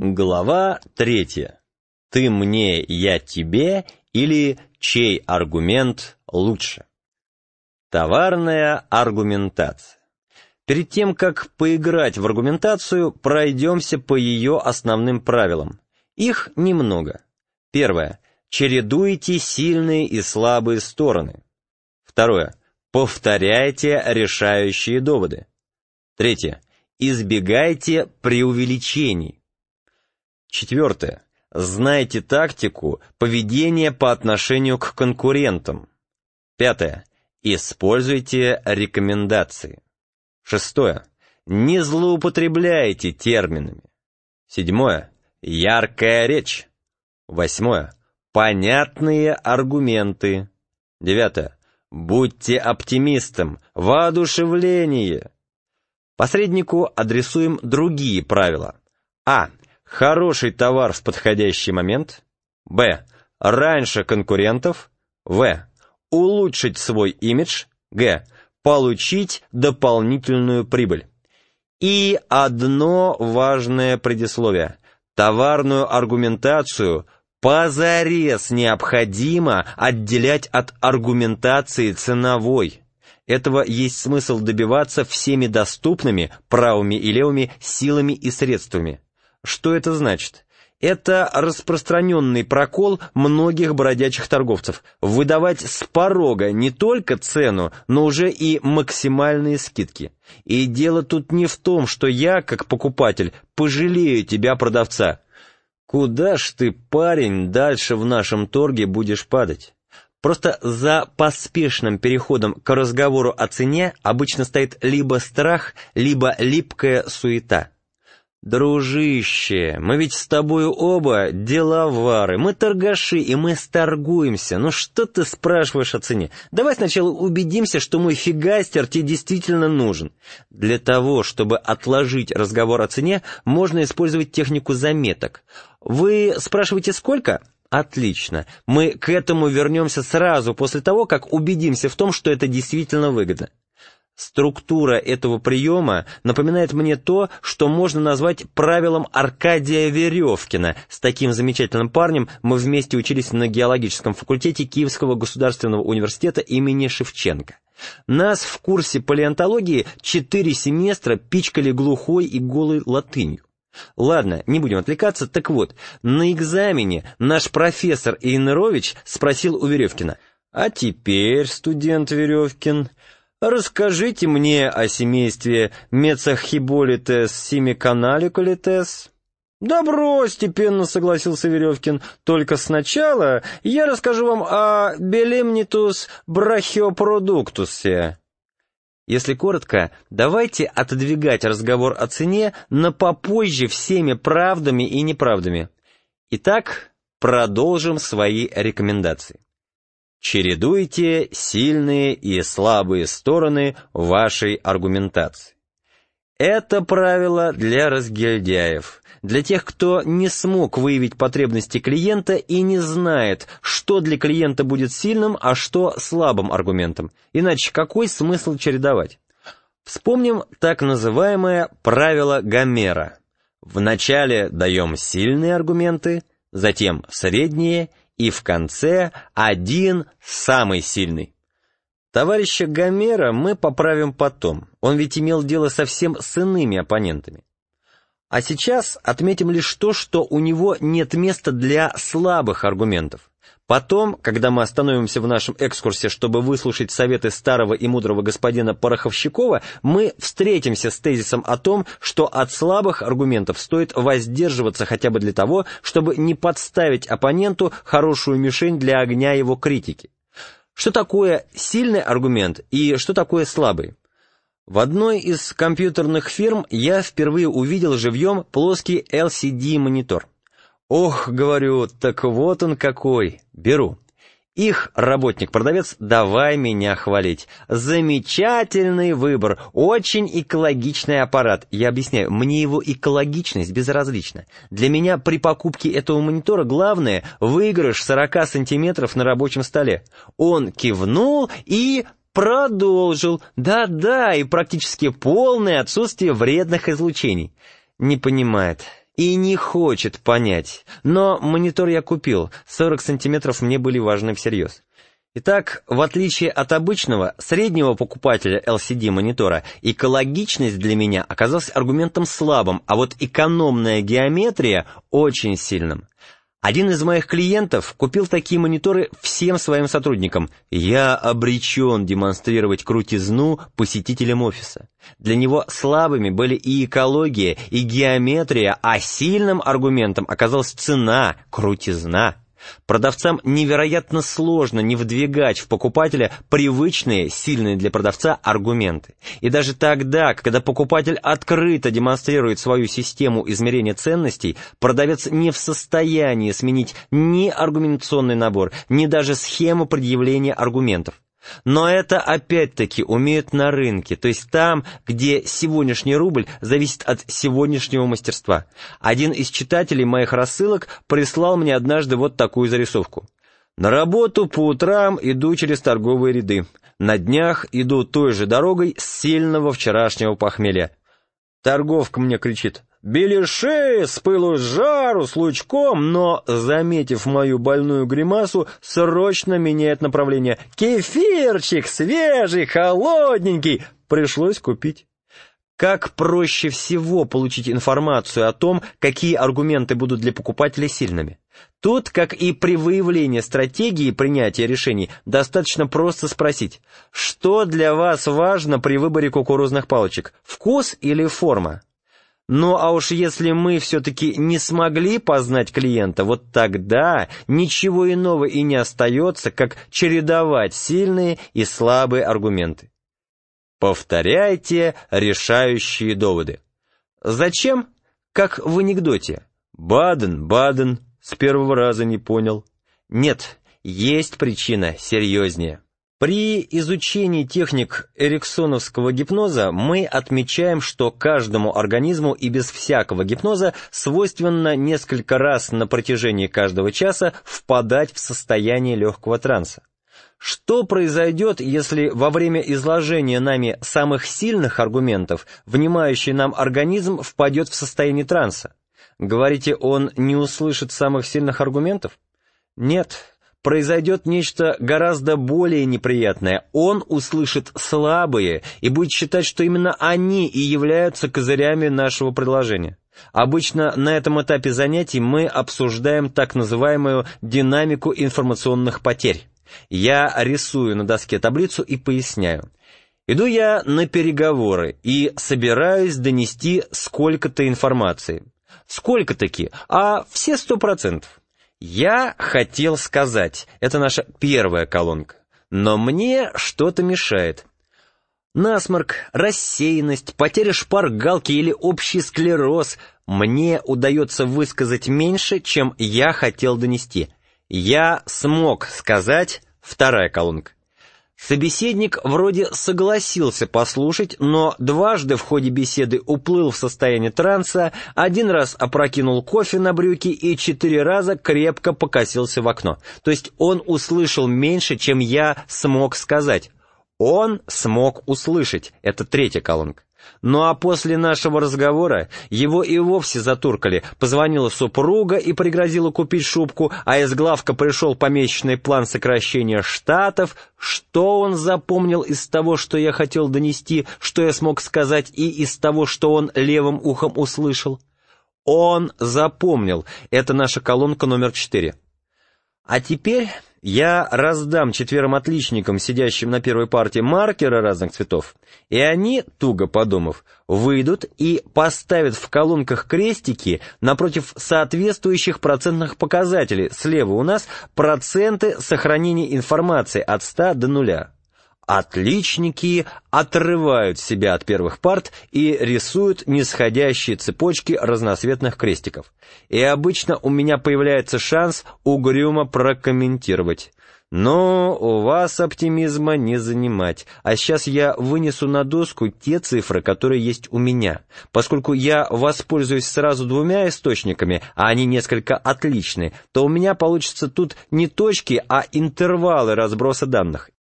Глава 3. Ты мне, я тебе, или чей аргумент лучше? Товарная аргументация. Перед тем, как поиграть в аргументацию, пройдемся по ее основным правилам. Их немного. Первое. Чередуйте сильные и слабые стороны. Второе. Повторяйте решающие доводы. Третье. Избегайте преувеличений. Четвертое. Знайте тактику поведения по отношению к конкурентам. Пятое. Используйте рекомендации. Шестое. Не злоупотребляйте терминами. Седьмое. Яркая речь. Восьмое. Понятные аргументы. Девятое. Будьте оптимистом. Воодушевление. Посреднику адресуем другие правила. А. Хороший товар в подходящий момент. Б. Раньше конкурентов. В. Улучшить свой имидж. Г. Получить дополнительную прибыль. И одно важное предисловие. Товарную аргументацию позарез необходимо отделять от аргументации ценовой. Этого есть смысл добиваться всеми доступными, правыми и левыми силами и средствами. Что это значит? Это распространенный прокол многих бродячих торговцев – выдавать с порога не только цену, но уже и максимальные скидки. И дело тут не в том, что я, как покупатель, пожалею тебя, продавца. Куда ж ты, парень, дальше в нашем торге будешь падать? Просто за поспешным переходом к разговору о цене обычно стоит либо страх, либо липкая суета. Дружище, мы ведь с тобою оба деловары, мы торгаши, и мы сторгуемся. Ну что ты спрашиваешь о цене? Давай сначала убедимся, что мой фигастер тебе действительно нужен. Для того, чтобы отложить разговор о цене, можно использовать технику заметок. Вы спрашиваете, сколько? Отлично. Мы к этому вернемся сразу после того, как убедимся в том, что это действительно выгодно. Структура этого приема напоминает мне то, что можно назвать правилом Аркадия Веревкина. С таким замечательным парнем мы вместе учились на геологическом факультете Киевского государственного университета имени Шевченко. Нас в курсе палеонтологии 4 семестра пичкали глухой и голой латынью. Ладно, не будем отвлекаться. Так вот, на экзамене наш профессор Иенорович спросил у Веревкина: «А теперь, студент Веревкин, расскажите мне о семействе Мецахиболитес симиканаликолитес». «Да брось, степенно согласился Веревкин, только сначала я расскажу вам о Белемнитус брахиопродуктусе». Если коротко, давайте отодвигать разговор о цене на попозже всеми правдами и неправдами. Итак, продолжим свои рекомендации. Чередуйте сильные и слабые стороны вашей аргументации. Это правило для разгильдяев, для тех, кто не смог выявить потребности клиента и не знает, что для клиента будет сильным, а что слабым аргументом. Иначе какой смысл чередовать? Вспомним так называемое правило Гомера. Вначале даем сильные аргументы, затем средние и в конце один самый сильный. Товарища Гомера мы поправим потом, он ведь имел дело совсем с иными оппонентами. А сейчас отметим лишь то, что у него нет места для слабых аргументов. Потом, когда мы остановимся в нашем экскурсе, чтобы выслушать советы старого и мудрого господина Пороховщикова, мы встретимся с тезисом о том, что от слабых аргументов стоит воздерживаться хотя бы для того, чтобы не подставить оппоненту хорошую мишень для огня его критики. Что такое сильный аргумент и что такое слабый? В одной из компьютерных фирм я впервые увидел живьем плоский LCD-монитор. Ох, говорю, так вот он какой, беру. Их работник-продавец давай меня хвалить. Замечательный выбор, очень экологичный аппарат. Я объясняю, мне его экологичность безразлична. Для меня при покупке этого монитора главное выигрыш 40 сантиметров на рабочем столе. Он кивнул и продолжил. Да-да, и практически полное отсутствие вредных излучений. Не понимает. и не хочет понять. Но монитор я купил, 40 сантиметров мне были важны всерьез. Итак, в отличие от обычного, среднего покупателя LCD-монитора, экологичность для меня оказалась аргументом слабым, а вот экономная геометрия очень сильным. Один из моих клиентов купил такие мониторы всем своим сотрудникам. Я обречен демонстрировать крутизну посетителям офиса. Для него слабыми были и экология, и геометрия, а сильным аргументом оказалась цена, крутизна. Продавцам невероятно сложно не вдвигать в покупателя привычные, сильные для продавца аргументы. И даже тогда, когда покупатель открыто демонстрирует свою систему измерения ценностей, продавец не в состоянии сменить ни аргументационный набор, ни даже схему предъявления аргументов. Но это опять-таки умеют на рынке, то есть там, где сегодняшний рубль зависит от сегодняшнего мастерства. Один из читателей моих рассылок прислал мне однажды вот такую зарисовку. «На работу по утрам иду через торговые ряды. На днях иду той же дорогой с сильного вчерашнего похмелья. Торговка мне кричит: «Беляши, с пылу с жару, с лучком», но, заметив мою больную гримасу, срочно меняет направление. «Кефирчик свежий, холодненький!» Пришлось купить. Как проще всего получить информацию о том, какие аргументы будут для покупателя сильными? Тут, как и при выявлении стратегии принятия решений, достаточно просто спросить: что для вас важно при выборе кукурузных палочек, вкус или форма? Ну а уж если мы все-таки не смогли познать клиента, вот тогда ничего иного и не остается, как чередовать сильные и слабые аргументы. Повторяйте решающие доводы. Зачем? Как в анекдоте. Баден, с первого раза не понял. Нет, есть причина серьезнее. При изучении техник эриксоновского гипноза мы отмечаем, что каждому организму и без всякого гипноза свойственно несколько раз на протяжении каждого часа впадать в состояние легкого транса. Что произойдет, если во время изложения нами самых сильных аргументов внимающий нам организм впадет в состояние транса? Говорите, он не услышит самых сильных аргументов? Нет. Произойдет нечто гораздо более неприятное. Он услышит слабые и будет считать, что именно они и являются козырями нашего предложения. Обычно на этом этапе занятий мы обсуждаем так называемую динамику информационных потерь. Я рисую на доске таблицу и поясняю. Иду я на переговоры и собираюсь донести сколько-то информации. Сколько-таки? А все 100%. Я хотел сказать, это наша первая колонка, но мне что-то мешает. Насморк, рассеянность, потеря шпаргалки или общий склероз. Мне удается высказать меньше, чем я хотел донести. Я смог сказать, вторая колонка. Собеседник вроде согласился послушать, но дважды в ходе беседы уплыл в состояние транса, один раз опрокинул кофе на брюки и 4 раза крепко покосился в окно. То есть он услышал меньше, чем я смог сказать. Он смог услышать. Это третья колонка. Ну а после нашего разговора его и вовсе затуркали. Позвонила супруга и пригрозила купить шубку, а из главка пришел помесячный план сокращения штатов. Что он запомнил из того, что я хотел донести, что я смог сказать, и из того, что он левым ухом услышал? Он запомнил. Это наша колонка номер 4. А теперь я раздам 4 отличникам, сидящим на первой партии, маркеры разных цветов, и они, туго подумав, выйдут и поставят в колонках крестики напротив соответствующих процентных показателей. Слева у нас проценты сохранения информации от 100 до 0. Отличники отрывают себя от первых парт и рисуют нисходящие цепочки разноцветных крестиков. И обычно у меня появляется шанс угрюмо прокомментировать. Но у вас оптимизма не занимать. А сейчас я вынесу на доску те цифры, которые есть у меня. Поскольку я воспользуюсь сразу 2 источниками, а они несколько отличны, то у меня получится тут не точки, а интервалы разброса данных.